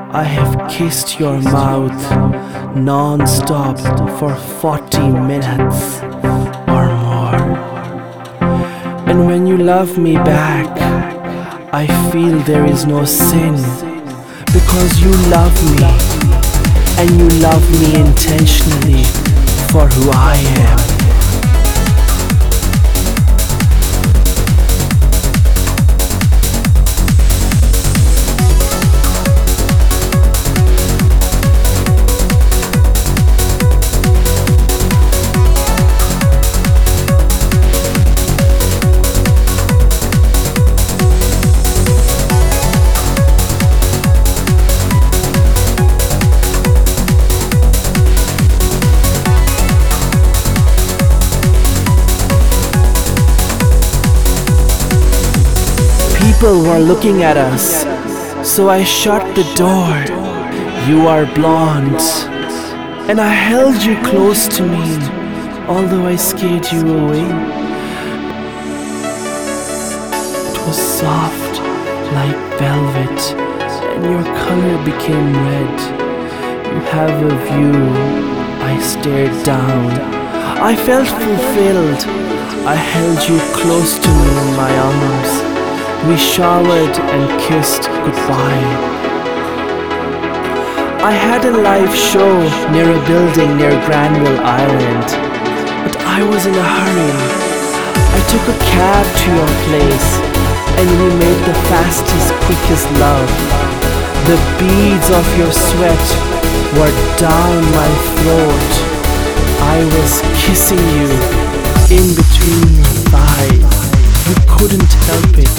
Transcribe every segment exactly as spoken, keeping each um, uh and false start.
I have kissed your mouth non-stop for forty minutes or more. And when you love me back, I feel there is no sin, because you love me, and you love me intentionally for who I am. People were looking at us, so I shut the door. You are blonde, and I held you close to me, although I scared you away. It was soft like velvet, and your color became red. You have a view. I stared down. I felt fulfilled. I held you close to me in my arms. We showered and kissed goodbye. I had a live show near a building near Granville Island, but I was in a hurry. I took a cab to your place, and we made the fastest, quickest love. The beads of your sweat were down my throat. I was kissing you in between your thighs. You couldn't help it.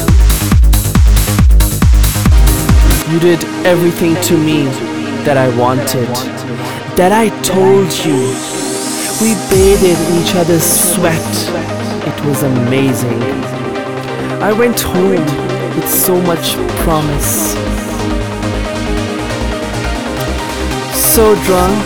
You did everything to me that I wanted, that I told you. We bathed in each other's sweat. It was amazing. I went home with so much promise. So drunk.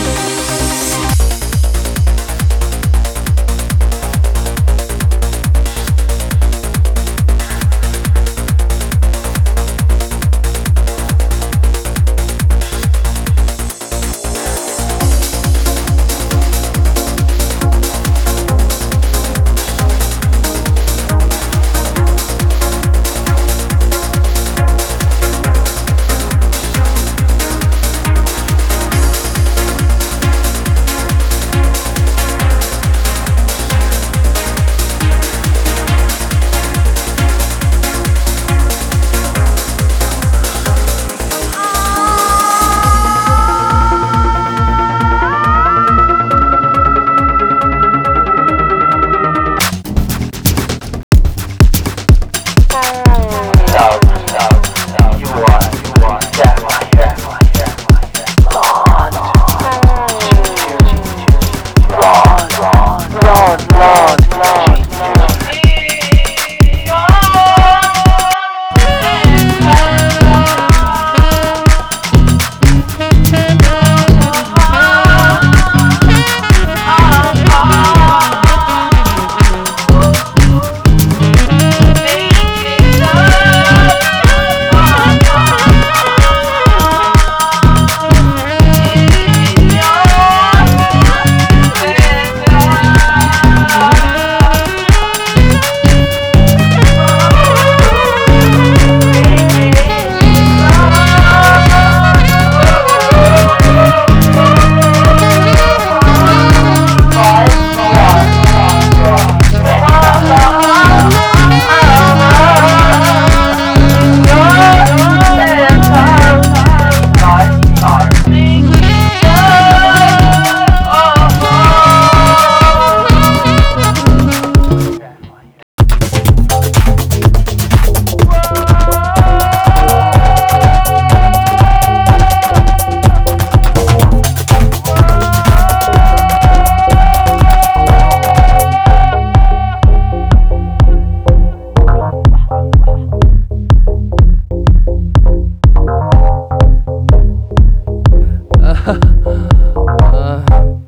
uh,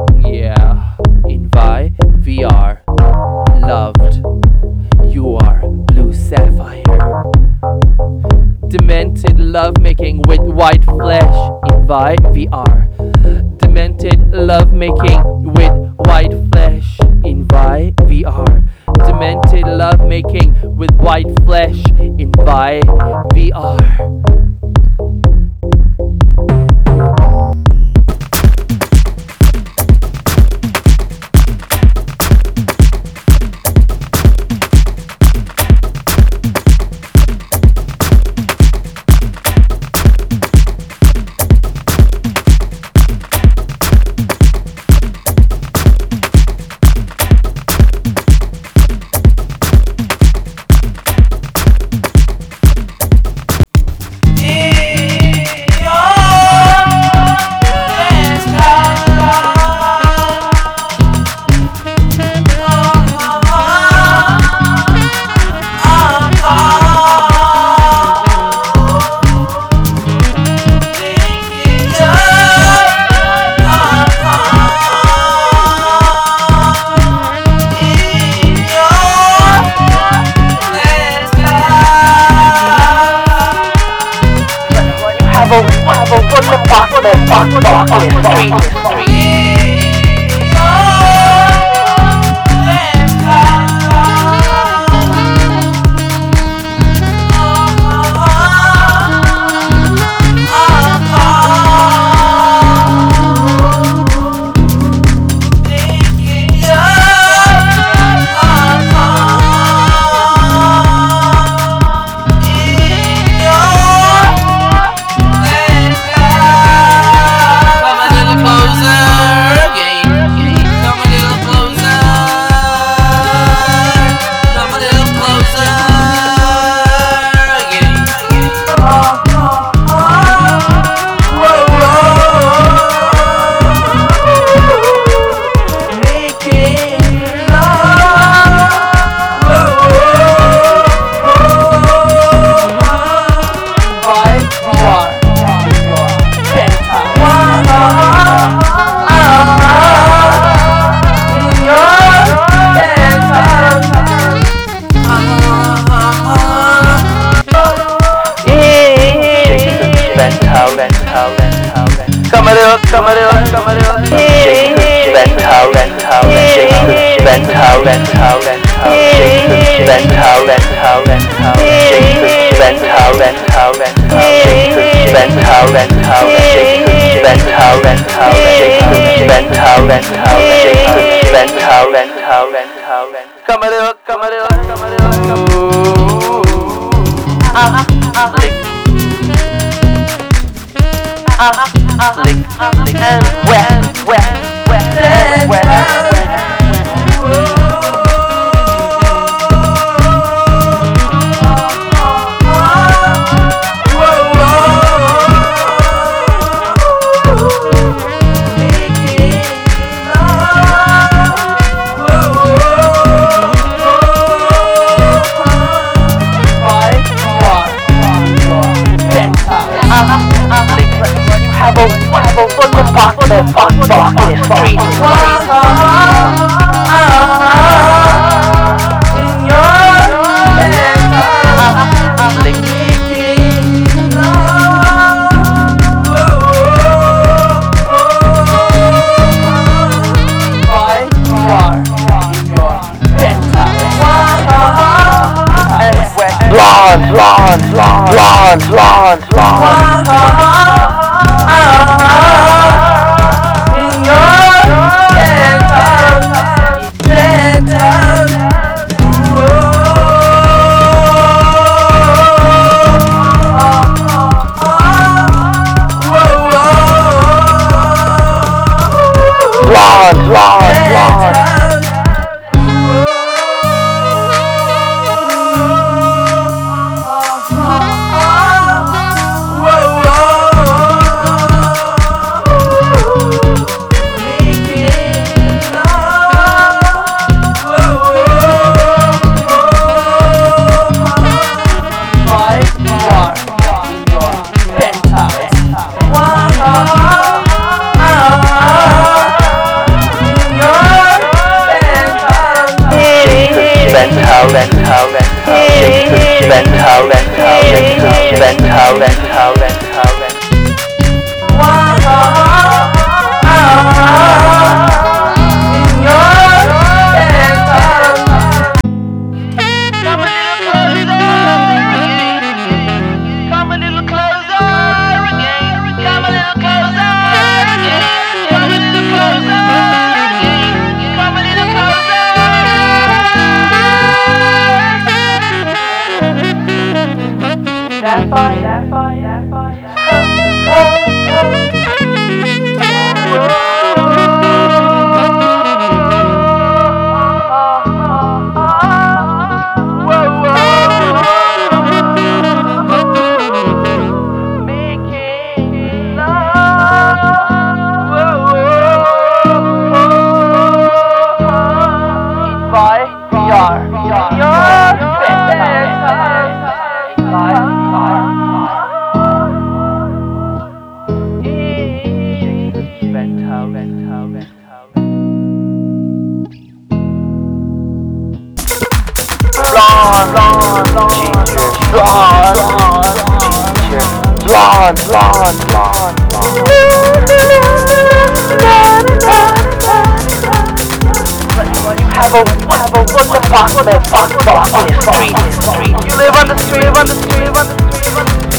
yeah, in Vi, we are loved. You are blue sapphire. Demented lovemaking with white flesh. Vi V R. Demented lovemaking with white flesh in Vi V R. Demented lovemaking with white flesh in Vi V R. In your blonde, blonde, blonde, blonde. Have a, have a what's apartment, apartment on the street, street. You live on the street, on the street, on the street, on the street.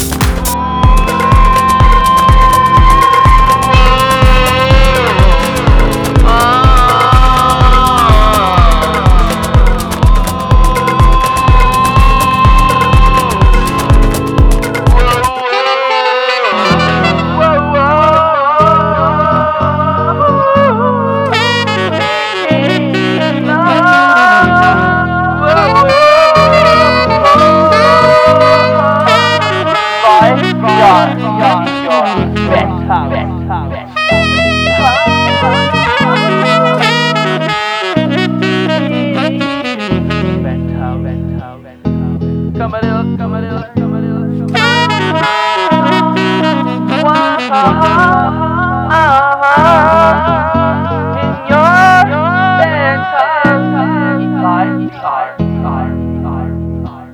Come a little, come a little, come a little, come a in your bedtime, life, life, life, life, life.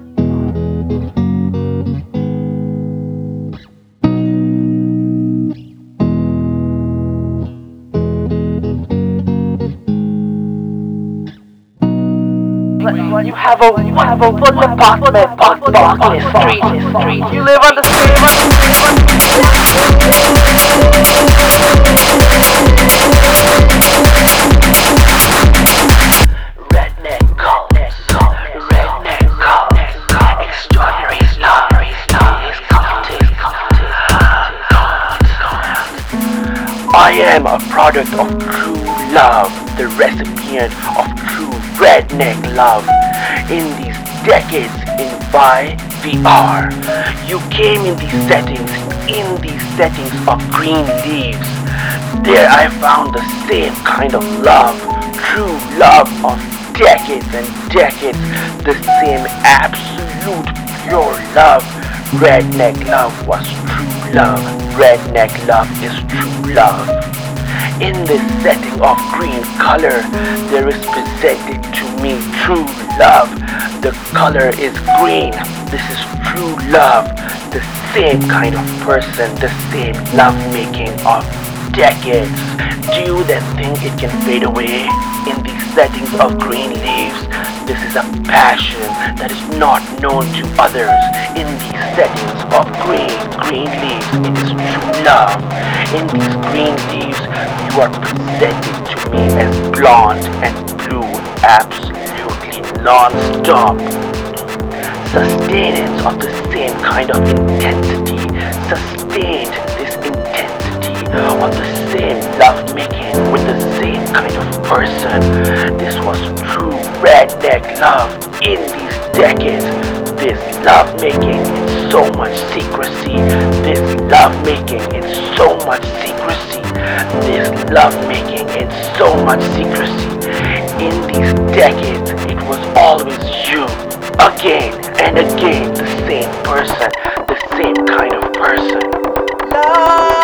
You have a, you have a full apartment, box, box, on the street, street. You live on the street, on the street, on the redneck colors, redneck colors, extraordinary stories, stories, cultures, cultures. I am a product of true love, the recipient of true redneck love. In these decades in Y V R, you came in these settings, in these settings of green leaves. There I found the same kind of love, true love of decades and decades, the same absolute pure love. Redneck love was true love. Redneck love is true love. In this setting of green color, there is presented to me true love. The color is green. This is true love. The same kind of person, the same love making of decades. Do you then think it can fade away in these settings of green leaves? This is a passion that is not known to others. In these settings of green, green leaves, it is true love. In these green leaves, you are presented to me as blonde and blue, absolutely non-stop. Sustenance of the same kind of intensity, sustained this intensity of the same love-making with the same kind of person. This was true redneck love in these decades. This love-making in so much secrecy. This love-making in so much secrecy. This love-making in so much secrecy. In these decades, it was always you. Again and again, the same person, the same kind of person. Love.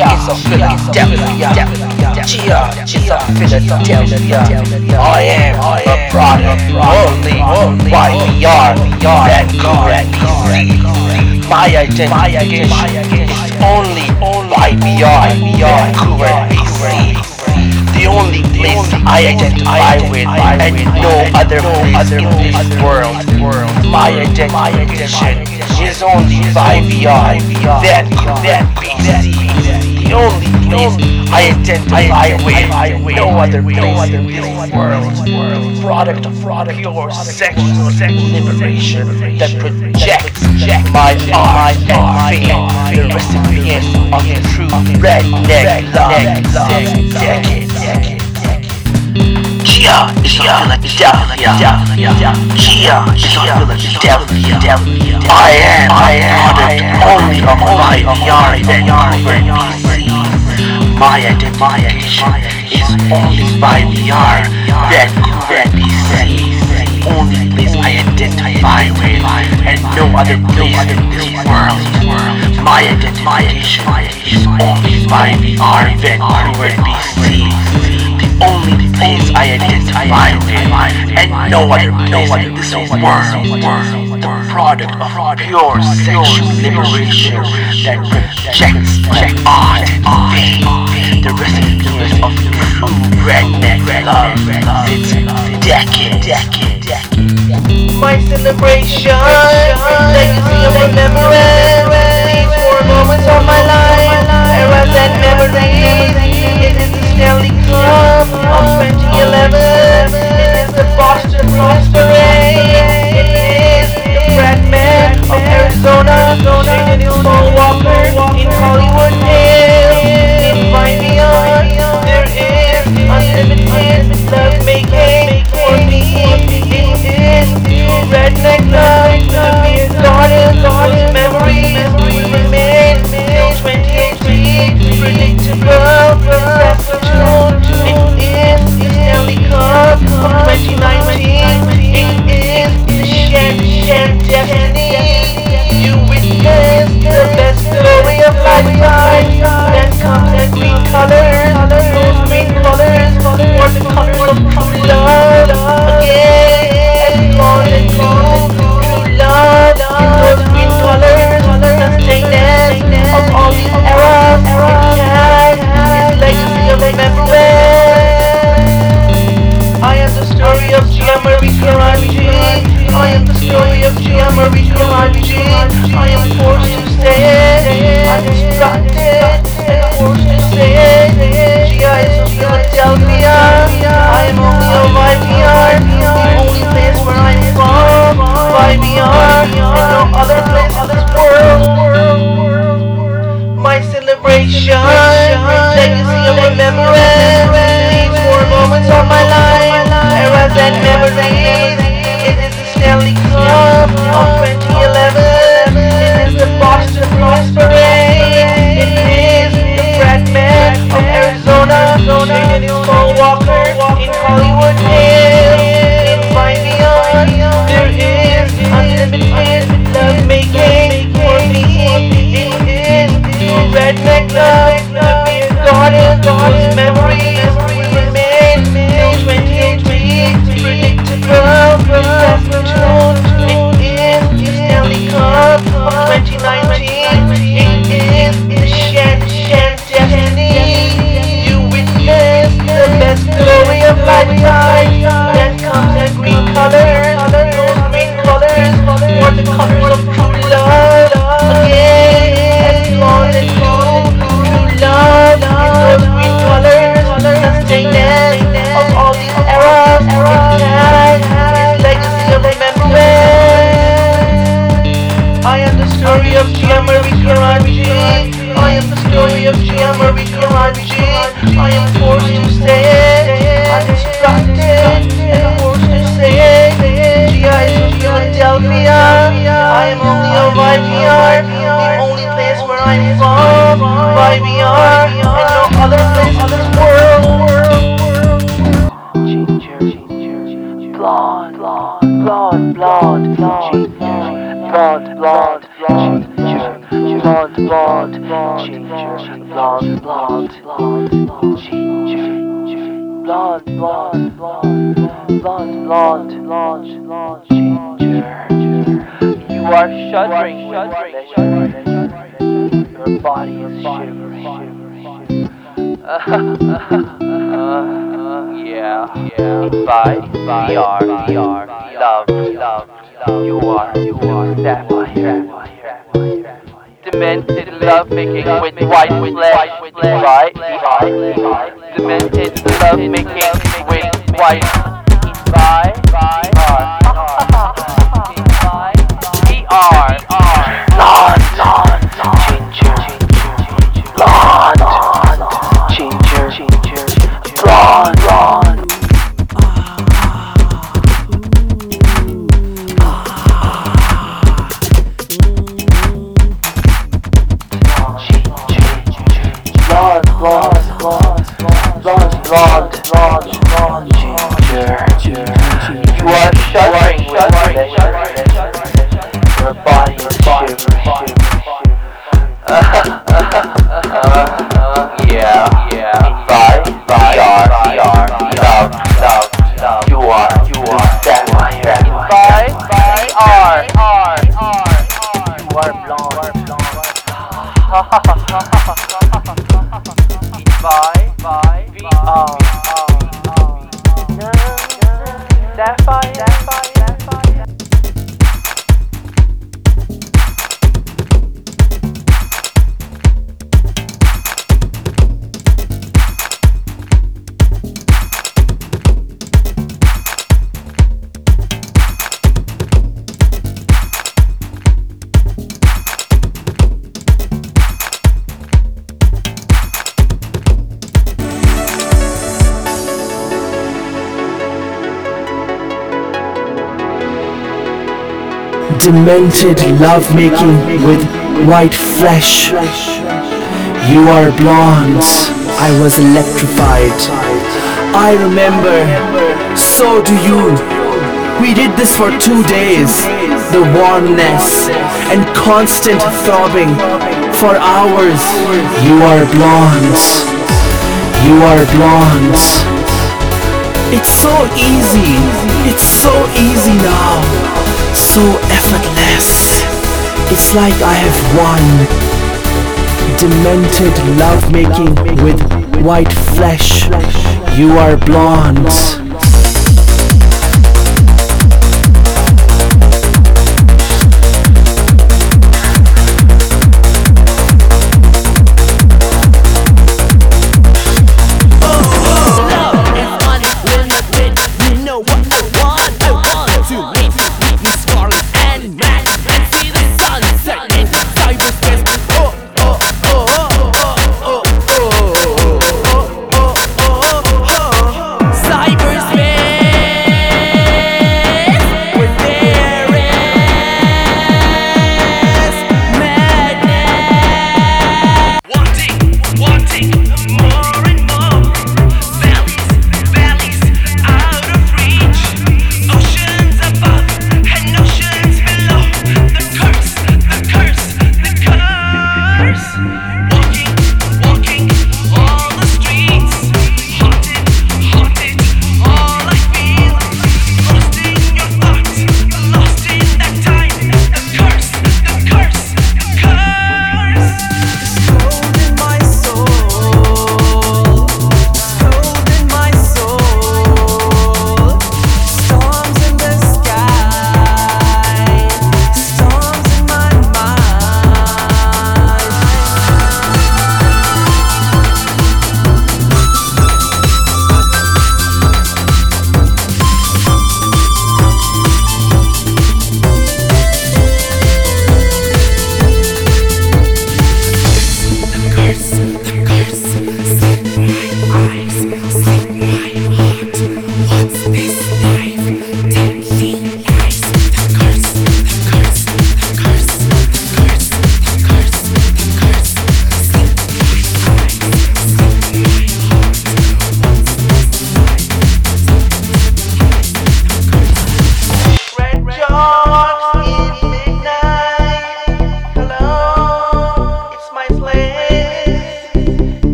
is a Philadelphia. Gia is a Philadelphia. I am a product only by V R. Vancouver, B C. My identification is only by V R. Vancouver, B C. The only place I identify with, and no other place in this world. My identification is only by V R. Vancouver, B C. The only place I identify with, no other place in this world. Product of pure sexual liberation that projects my art and fame. The recipient of the true redneck love decade. Gia is a Philadelphia. Gia is a Philadelphia. I am a product only of my V R Vancouver, B C. My identification is only by V R Vancouver, B C. Only place I identify with, and no other place in this world. My identification is only by V R Vancouver, B C. The only place I identify with, and no other place in this world. The product of pure sexual liberation that projects my art and fame. The recipient of true redneck love since decade. My celebration, legacy of remembrance, these four moments of my life, eras and memories. It is the Stanley Cup of twenty eleven. It is the Boston Masquerade. It is the Fragment of Arizona, shaking its Paul Walker in Hollywood Hills. In Vineyard, there is unlimited love making for me. It is true redneck love, the mere garden, whose memories will remain till twenty eighteen. Predictable, Saskatoon. It is the Stanley Cup of twenty nineteen. It is the Shan Shan destiny. You witness the best glory of lifetime. Then comes the green colors, those green colors, or the colors of true love. Again, long and true, true love. Those green colors, sustained of all these eras. It carries its legacy of remembrance. I am the story of Gia Marie Karachi. I am the story of Gia Marie Karachi. I am forced to say, I'm distracted and forced to say, Gia is of Philadelphia. I am only a Y V R, the only place where I'm from. Y V R, and no other place in this world. My celebration, legacy of remembrance, these four moments of my life, eras and memories. It is the Stanley Cup of twenty eleven. It is the Boston Masquerade. It is the Fragment of Arizona, shaking its Paul Walker in Hollywood Hills. In Vineyard, there is unlimited love making for me. It is true redneck love, the mere garden, whose memories will remain till twenty eighteen. Predictable, Saskatoon. It is the Stanley Cup of twenty nineteen. It is the Shan Shan destiny. You witness the best glory of lifetime. Then comes the green colors, those green colors, or the colors of true love. Again, long and true, true love. Those green colors, sustained of all these eras. It carries its legacy of remembrance. I am the story of Gia Marie Karachi. I am the story of Gia Marie Karachi. I am forced to say, I'm distracted and forced to say, Gia is of Philadelphia. I am only a Y V R, the only place where I'm from. Y V R, and no other place in this world. Blonde, blonde, blonde, blonde, ginger, blonde, blonde, ginger, blonde, blonde, blonde, blonde, blonde, ginger, blonde, blonde, blonde, blonde, blonde, blonde, blonde, ginger. You are shuddering with pleasure. Your body is shivering. Yeah, yeah. Five, V R, V R, love, love, love. You are, you are sapphire. Demented love making with white flesh, right? Demented love making with white by by V R blonde ginger blonde ginger blonde blonde. Blonde, blonde, blonde, blonde, blonde, blonde, blonde, ginger. You are shuddering with pleasure. Your body is shivering. Yeah, yeah. Five, five, V R, love, love, love. You are, you are sapphire. Five, V R, R, R, you are blonde, blonde. By, by, V R, sapphire, sapphire, sapphire. Demented lovemaking with white flesh. You are blonde. I was electrified. I remember, so do you. We did this for two days. The warmness and constant throbbing for hours. You are blonde. You are blonde. It's so easy. It's so easy now. So effortless. It's like I have won. Demented lovemaking with white flesh. You are blonde.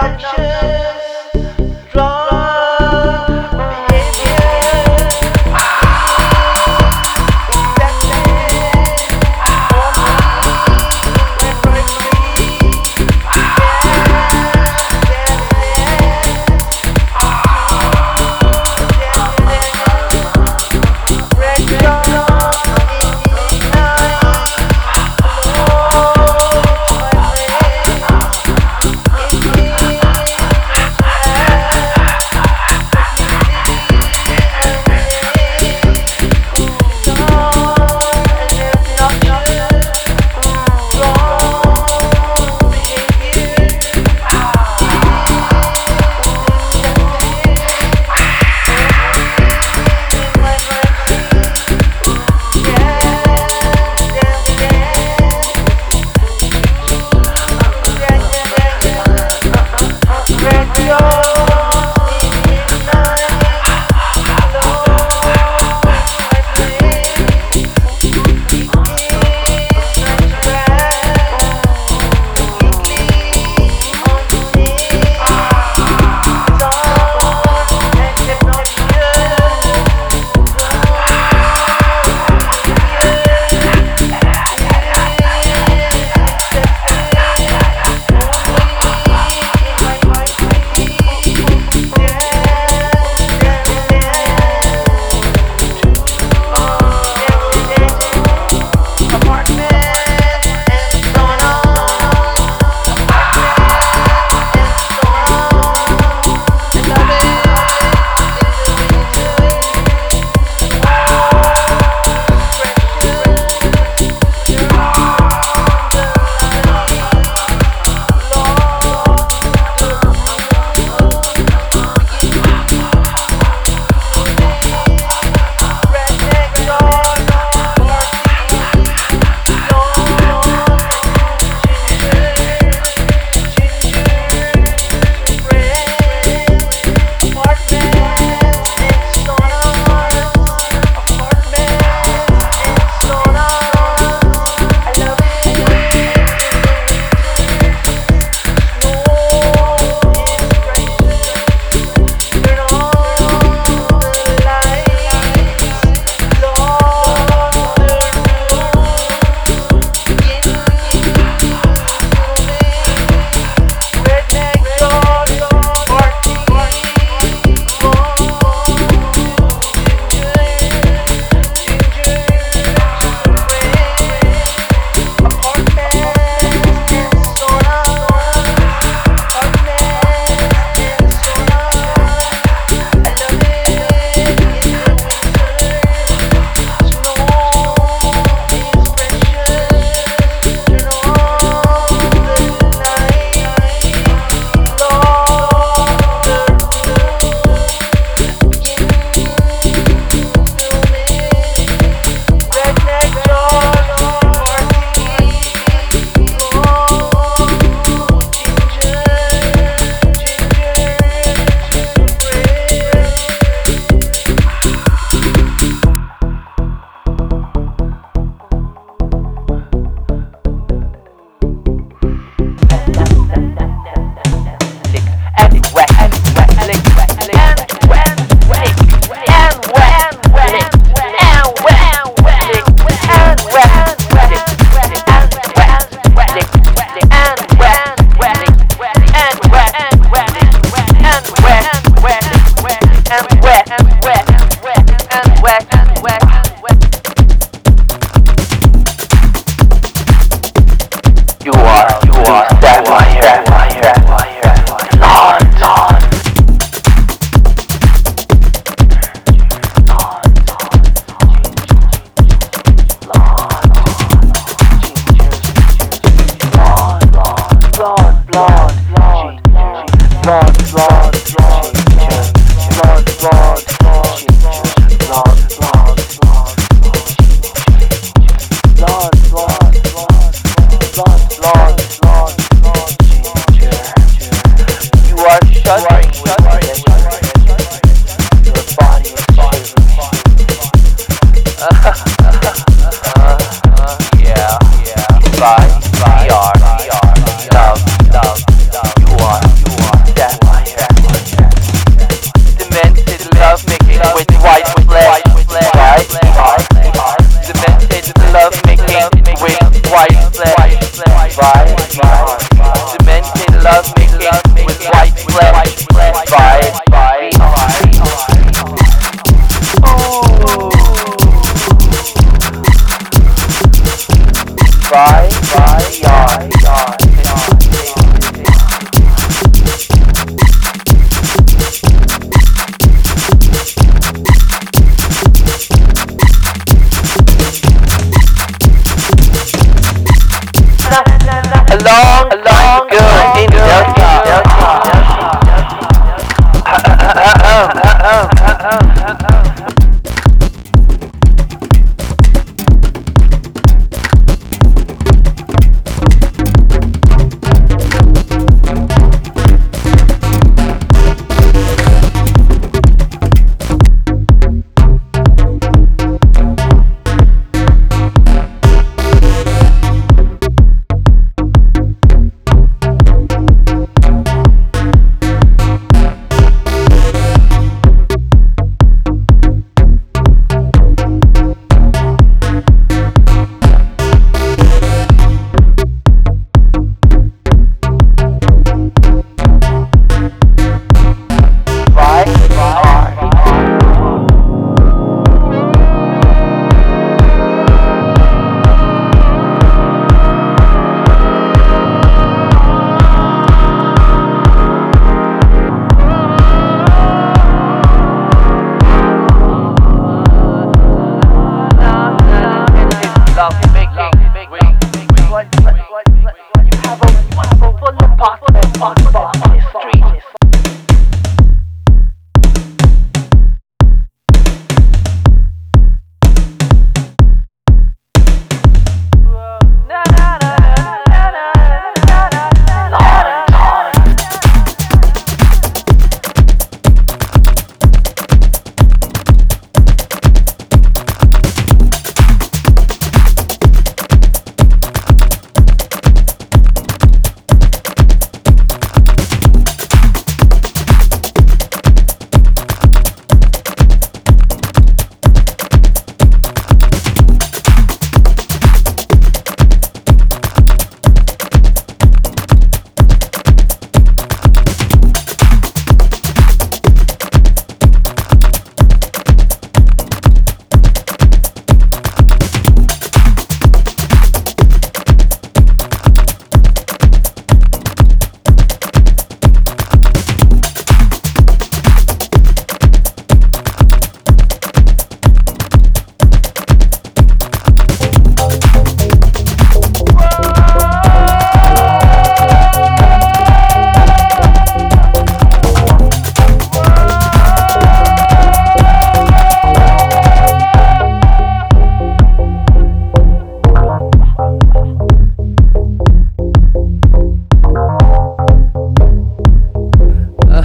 obnoxious, drunk behavior.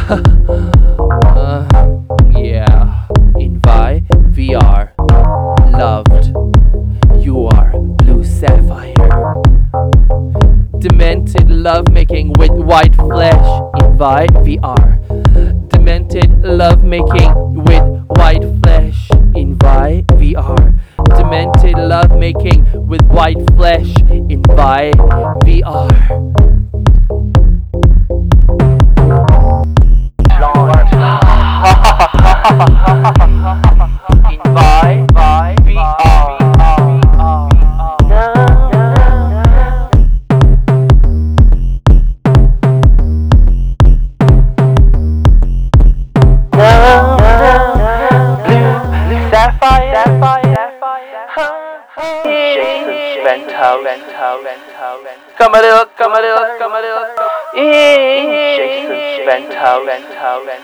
uh, yeah, in Vi V R, loved, you are blue sapphire. Demented lovemaking with white flesh in Vi V R. Demented lovemaking with white flesh in Vi V R. Demented lovemaking with white flesh in Vi V R. In Vi V R. Come a little, come a little, come a little. Jason Vento, Vento, Vento.